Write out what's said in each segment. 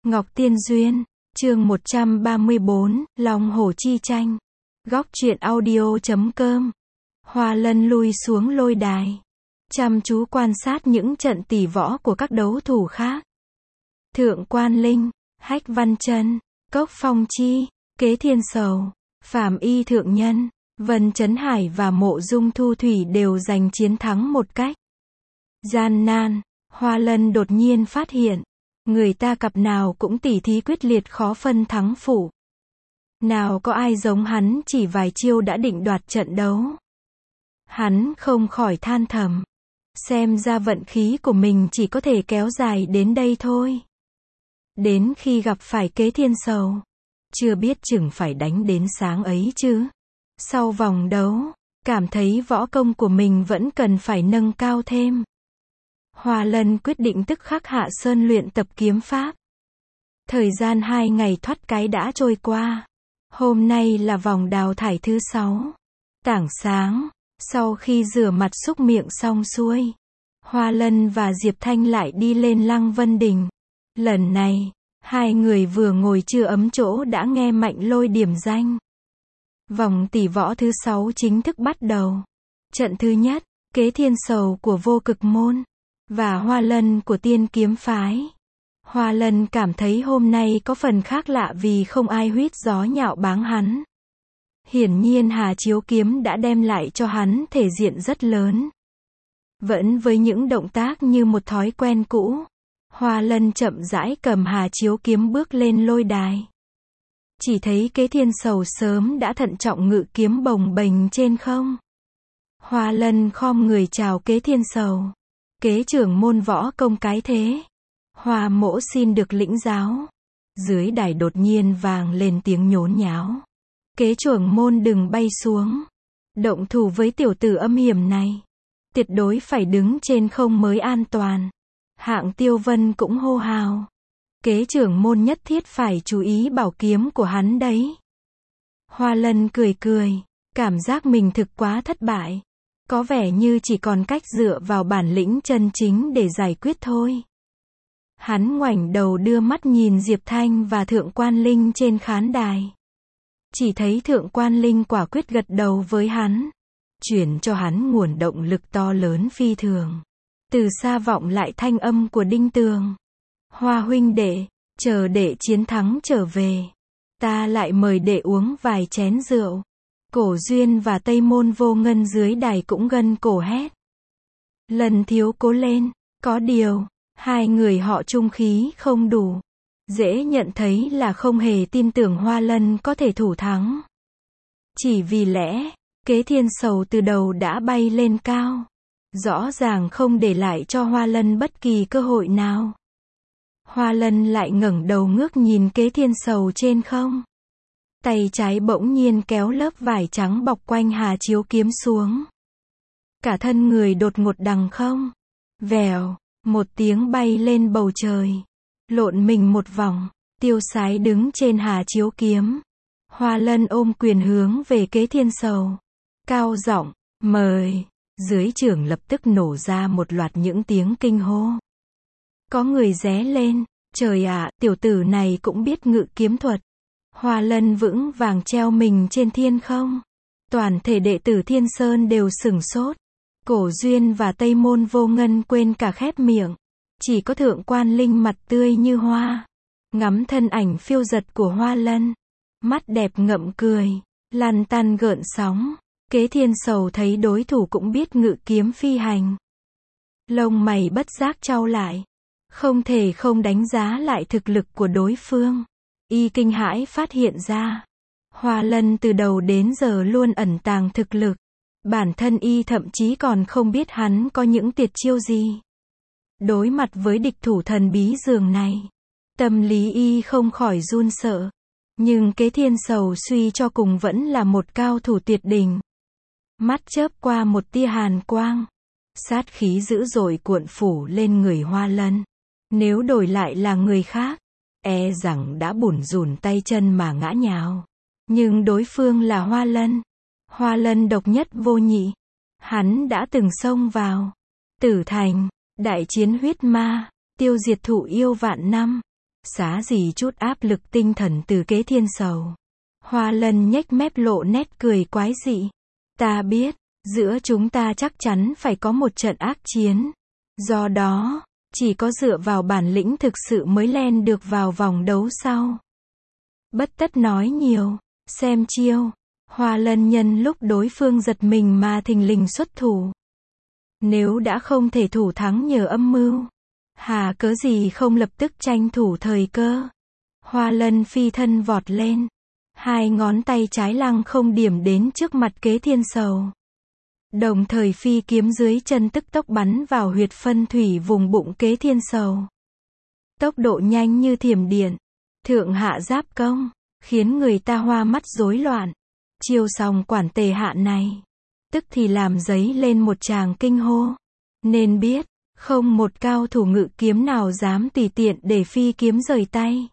Ngọc Tiên Duyên, chương 134, Long Hổ Chi Tranh. Góc truyện audio.com. Hoa Lân lui xuống lôi đài, chăm chú quan sát những trận tỷ võ của các đấu thủ khác. Thượng Quan Linh, Hách Văn Trân, Cốc Phong Chi, Kế Thiên Sầu, Phàm Y Thượng Nhân, Vân Chấn Hải và Mộ Dung Thu Thủy đều giành chiến thắng một cách gian nan. Hoa Lân đột nhiên phát hiện, người ta cặp nào cũng tỉ thí quyết liệt khó phân thắng phụ. Nào có ai giống hắn chỉ vài chiêu đã định đoạt trận đấu. Hắn không khỏi than thầm, xem ra vận khí của mình chỉ có thể kéo dài đến đây thôi. Đến khi gặp phải Kế Thiên Sầu, chưa biết chừng phải đánh đến sáng ấy chứ. Sau vòng đấu, cảm thấy võ công của mình vẫn cần phải nâng cao thêm. Hoa Lân quyết định tức khắc hạ sơn luyện tập kiếm pháp. Thời gian 2 ngày thoát cái đã trôi qua. Hôm nay là vòng đào thải thứ 6. Tảng sáng, sau khi rửa mặt súc miệng xong xuôi, Hoa Lân và Diệp Thanh lại đi lên Lăng Vân Đình. Lần này, hai người vừa ngồi chưa ấm chỗ đã nghe Mạnh Lôi điểm danh. Vòng tỷ võ thứ 6 chính thức bắt đầu. Trận thứ nhất, Kế Thiên Sầu của Vô Cực Môn và Hoa Lân của Tiên Kiếm Phái. Hoa Lân cảm thấy hôm nay có phần khác lạ vì không ai huýt gió nhạo báng hắn. Hiển nhiên Hà Chiếu Kiếm đã đem lại cho hắn thể diện rất lớn. Vẫn với những động tác như một thói quen cũ, Hoa Lân chậm rãi cầm Hà Chiếu Kiếm bước lên lôi đài. Chỉ thấy Kế Thiên Sầu sớm đã thận trọng ngự kiếm bồng bềnh trên không. Hoa Lân khom người chào Kế Thiên Sầu. Kế trưởng môn võ công cái thế. Hoa mỗ xin được lĩnh giáo. Dưới đài đột nhiên vang lên tiếng nhốn nháo. Kế trưởng môn đừng bay xuống. Động thủ với tiểu tử âm hiểm này. Tuyệt đối phải đứng trên không mới an toàn. Hạng Tiêu Vân cũng hô hào. Kế trưởng môn nhất thiết phải chú ý bảo kiếm của hắn đấy. Hoa Lân cười cười, cảm giác mình thực quá thất bại. Có vẻ như chỉ còn cách dựa vào bản lĩnh chân chính để giải quyết thôi. Hắn ngoảnh đầu đưa mắt nhìn Diệp Thanh và Thượng Quan Linh trên khán đài. Chỉ thấy Thượng Quan Linh quả quyết gật đầu với hắn, chuyển cho hắn nguồn động lực to lớn phi thường. Từ xa vọng lại thanh âm của Đinh Tường. Hoa huynh đệ, chờ đệ chiến thắng trở về, ta lại mời đệ uống vài chén rượu. Cổ Duyên và Tây Môn Vô Ngân dưới đài cũng gân cổ hét. Lần thiếu cố lên, có điều, hai người họ trung khí không đủ. Dễ nhận thấy là không hề tin tưởng Hoa Lân có thể thủ thắng. Chỉ vì lẽ, Kế Thiên Sầu từ đầu đã bay lên cao. Rõ ràng không để lại cho Hoa Lân bất kỳ cơ hội nào. Hoa Lân lại ngẩng đầu ngước nhìn Kế Thiên Sầu trên không. Tay trái bỗng nhiên kéo lớp vải trắng bọc quanh Hà Chiếu Kiếm xuống. Cả thân người đột ngột đằng không. Vèo, một tiếng bay lên bầu trời. Lộn mình một vòng, tiêu sái đứng trên Hà Chiếu Kiếm. Hoa Lân ôm quyền hướng về Kế Thiên Sầu. Cao giọng, mời. Dưới trường lập tức nổ ra một loạt những tiếng kinh hô. Có người ré lên, trời ạ, tiểu tử này cũng biết ngự kiếm thuật. Hoa Lân vững vàng treo mình trên thiên không. Toàn thể đệ tử Thiên Sơn đều sửng sốt. Cổ Duyên và Tây Môn Vô Ngân quên cả khép miệng. Chỉ có Thượng Quan Linh mặt tươi như hoa. Ngắm thân ảnh phiêu giật của Hoa Lân. Mắt đẹp ngậm cười, lăn tăn gợn sóng. Kế Thiên Sầu thấy đối thủ cũng biết ngự kiếm phi hành. Lông mày bất giác chau lại. Không thể không đánh giá lại thực lực của đối phương. Y kinh hãi phát hiện ra, Hoa Lân từ đầu đến giờ luôn ẩn tàng thực lực. Bản thân Y thậm chí còn không biết hắn có những tuyệt chiêu gì. Đối mặt với địch thủ thần bí dường này, tâm lý Y không khỏi run sợ. Nhưng Kế Thiên Sầu suy cho cùng vẫn là một cao thủ tuyệt đỉnh. Mắt chớp qua một tia hàn quang. Sát khí dữ dội cuộn phủ lên người Hoa Lân. Nếu đổi lại là người khác, e rằng đã bủn rủn tay chân mà ngã nhào. Nhưng đối phương là Hoa Lân. Hoa Lân độc nhất vô nhị. Hắn đã từng xông vào Tử Thành, đại chiến huyết ma, tiêu diệt thụ yêu vạn năm. Xá gì chút áp lực tinh thần từ Kế Thiên Sầu. Hoa Lân nhếch mép lộ nét cười quái dị. Ta biết, giữa chúng ta chắc chắn phải có một trận ác chiến. Do đó, chỉ có dựa vào bản lĩnh thực sự mới len được vào vòng đấu sau. Bất tất nói nhiều, xem chiêu. Hoa Lân nhân lúc đối phương giật mình mà thình lình xuất thủ. Nếu đã không thể thủ thắng nhờ âm mưu, hà cớ gì không lập tức tranh thủ thời cơ. Hoa Lân phi thân vọt lên. Hai ngón tay trái lăng không điểm đến trước mặt Kế Thiên Sầu. Đồng thời phi kiếm dưới chân tức tốc bắn vào huyệt phân thủy vùng bụng Kế Thiên Sầu. Tốc độ nhanh như thiểm điện. Thượng hạ giáp công, khiến người ta hoa mắt rối loạn. Chiêu song quản tề hạ này, tức thì làm dấy lên một tràng kinh hô. Nên biết, không một cao thủ ngự kiếm nào dám tùy tiện để phi kiếm rời tay.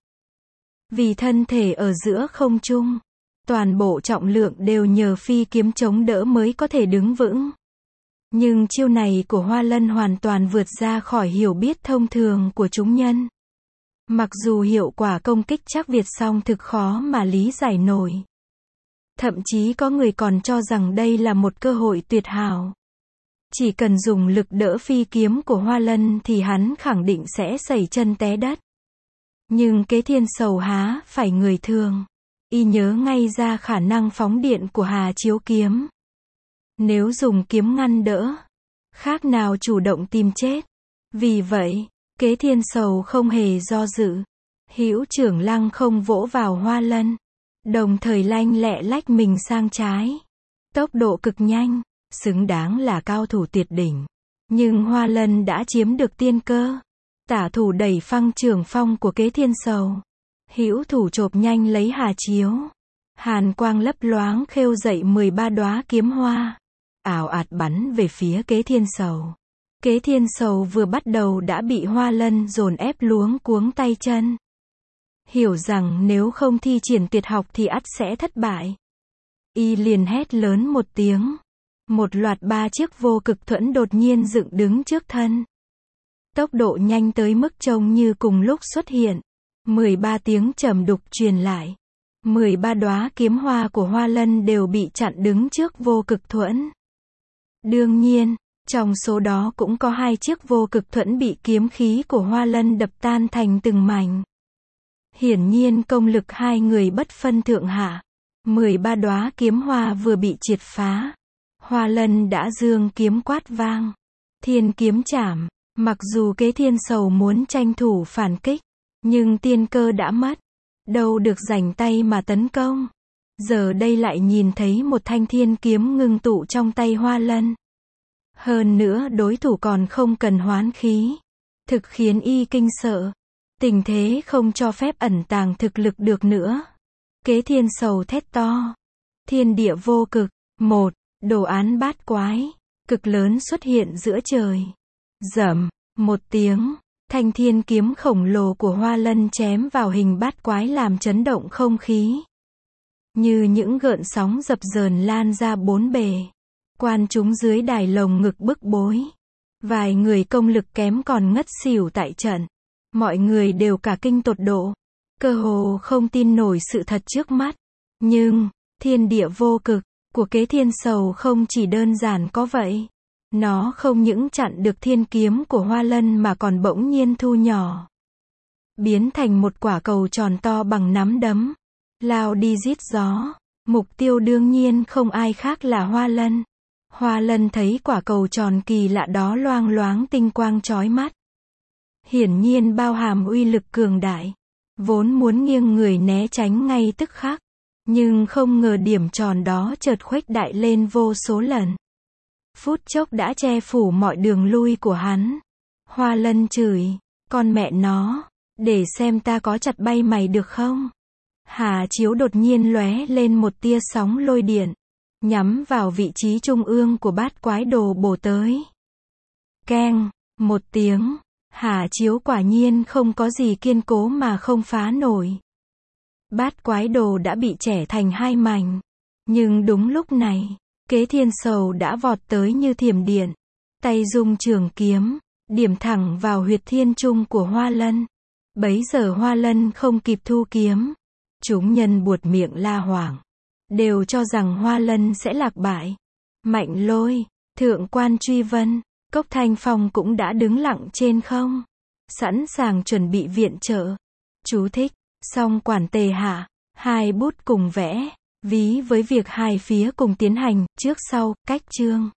Vì thân thể ở giữa không trung, toàn bộ trọng lượng đều nhờ phi kiếm chống đỡ mới có thể đứng vững. Nhưng chiêu này của Hoa Lân hoàn toàn vượt ra khỏi hiểu biết thông thường của chúng nhân. Mặc dù hiệu quả công kích chắc Việt song thực khó mà lý giải nổi. Thậm chí có người còn cho rằng đây là một cơ hội tuyệt hảo. Chỉ cần dùng lực đỡ phi kiếm của Hoa Lân thì hắn khẳng định sẽ sẩy chân té đất. Nhưng Kế Thiên Sầu há phải người thường. Y nhớ ngay ra khả năng phóng điện của Hà Chiếu kiếm. Nếu dùng kiếm ngăn đỡ, khác nào chủ động tìm chết. Vì vậy, Kế Thiên Sầu không hề do dự. Hữu trưởng lăng không vỗ vào Hoa Lân. Đồng thời lanh lẹ lách mình sang trái. Tốc độ cực nhanh, xứng đáng là cao thủ tuyệt đỉnh. Nhưng Hoa Lân đã chiếm được tiên cơ. Tả thủ đẩy phăng trường phong của Kế Thiên Sầu. Hữu thủ chộp nhanh lấy Hà Chiếu. Hàn quang lấp loáng khêu dậy 13 đóa kiếm hoa. Ảo ạt bắn về phía Kế Thiên Sầu. Kế Thiên Sầu vừa bắt đầu đã bị Hoa Lân dồn ép luống cuống tay chân. Hiểu rằng nếu không thi triển tuyệt học thì ắt sẽ thất bại. Y liền hét lớn một tiếng. Một loạt 3 chiếc vô cực thuẫn đột nhiên dựng đứng trước thân. Tốc độ nhanh tới mức trông như cùng lúc xuất hiện. 13 tiếng trầm đục truyền lại. 13 đóa kiếm hoa của Hoa Lân đều bị chặn đứng trước vô cực thuẫn. Đương nhiên, trong số đó cũng có 2 chiếc vô cực thuẫn bị kiếm khí của Hoa Lân đập tan thành từng mảnh. Hiển nhiên công lực hai người bất phân thượng hạ. 13 đóa kiếm hoa vừa bị triệt phá. Hoa Lân đã giương kiếm quát vang. Thiên kiếm chảm. Mặc dù Kế Thiên Sầu muốn tranh thủ phản kích, nhưng tiên cơ đã mất. Đâu được rảnh tay mà tấn công. Giờ đây lại nhìn thấy một thanh thiên kiếm ngưng tụ trong tay Hoa Lân. Hơn nữa đối thủ còn không cần hoán khí. Thực khiến y kinh sợ. Tình thế không cho phép ẩn tàng thực lực được nữa. Kế Thiên Sầu thét to. Thiên địa vô cực. Một, đồ án bát quái. Cực lớn xuất hiện giữa trời. Rầm, một tiếng. Thanh thiên kiếm khổng lồ của Hoa Lân chém vào hình bát quái làm chấn động không khí. Như những gợn sóng dập dờn lan ra bốn bề. Quan chúng dưới đài lồng ngực bức bối. Vài người công lực kém còn ngất xỉu tại trận. Mọi người đều cả kinh tột độ. Cơ hồ không tin nổi sự thật trước mắt. Nhưng, thiên địa vô cực của Kế Thiên Sầu không chỉ đơn giản có vậy. Nó không những chặn được thiên kiếm của Hoa Lân mà còn bỗng nhiên thu nhỏ. Biến thành một quả cầu tròn to bằng nắm đấm. Lao đi rít gió. Mục tiêu đương nhiên không ai khác là Hoa Lân. Hoa Lân thấy quả cầu tròn kỳ lạ đó loang loáng tinh quang chói mắt. Hiển nhiên bao hàm uy lực cường đại. Vốn muốn nghiêng người né tránh ngay tức khắc. Nhưng không ngờ điểm tròn đó chợt khuếch đại lên vô số lần. Phút chốc đã che phủ mọi đường lui của hắn. Hoa Lân chửi. Con mẹ nó. Để xem ta có chặt bay mày được không? Hà Chiếu đột nhiên lóe lên một tia sóng lôi điện. Nhắm vào vị trí trung ương của bát quái đồ bổ tới. Keng. Một tiếng. Hà Chiếu quả nhiên không có gì kiên cố mà không phá nổi. Bát quái đồ đã bị chẻ thành hai mảnh. Nhưng đúng lúc này, Kế Thiên Sầu đã vọt tới như thiểm điện. Tay dung trường kiếm, điểm thẳng vào huyệt thiên trung của Hoa Lân. Bấy giờ Hoa Lân không kịp thu kiếm. Chúng nhân buột miệng la hoảng. Đều cho rằng Hoa Lân sẽ lạc bại. Mạnh Lôi, Thượng quan truy vân, Cốc Thanh Phong cũng đã đứng lặng trên không. Sẵn sàng chuẩn bị viện trợ. Chú thích. Song quản Tề hạ. Hai bút cùng vẽ. Ví với việc hai phía cùng tiến hành, trước sau, cách chương.